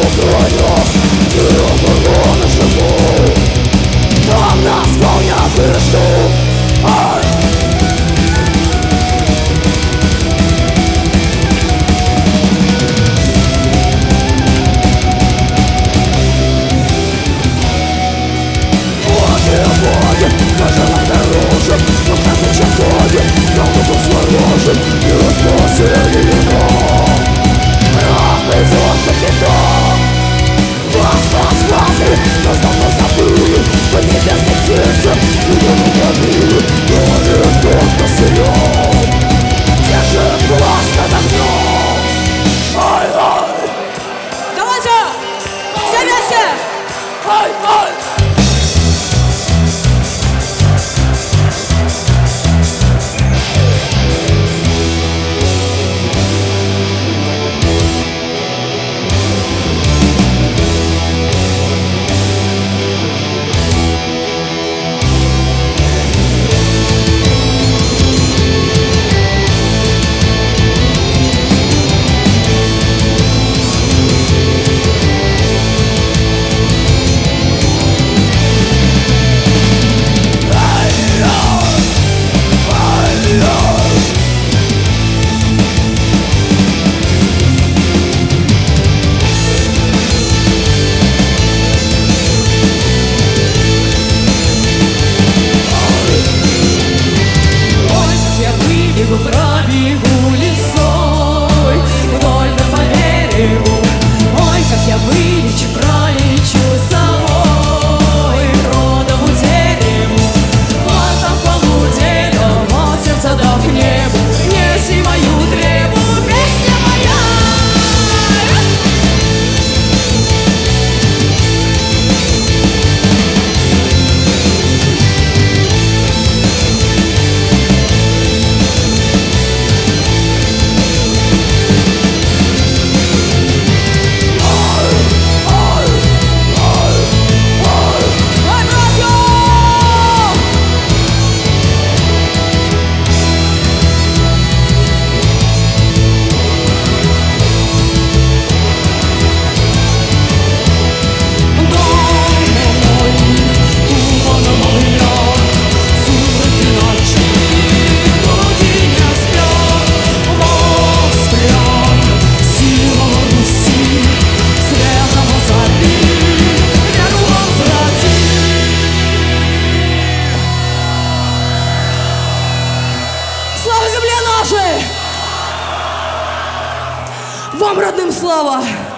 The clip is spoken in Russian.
Украине и обороны живу. Там нас волнят и ждут. Даже на дороже, но в каждой часовне нам тут сворожен и распасение. Ах, придет никто. Вас, нас давно забыли. Под небесной птицей ее надломили. Говорит только сырьем. Держит власть над огнем. Ай-ай. Давайте! Все вместе! Ай-ай. Пробегу лесой вдоль по берегу. Ой, как я вылечу, пролечу собой родову дереву. Вот там полуденем от сердца до к небу. Неси мою требу, песня моя. Слава земле нашей! Вам, родным, слава!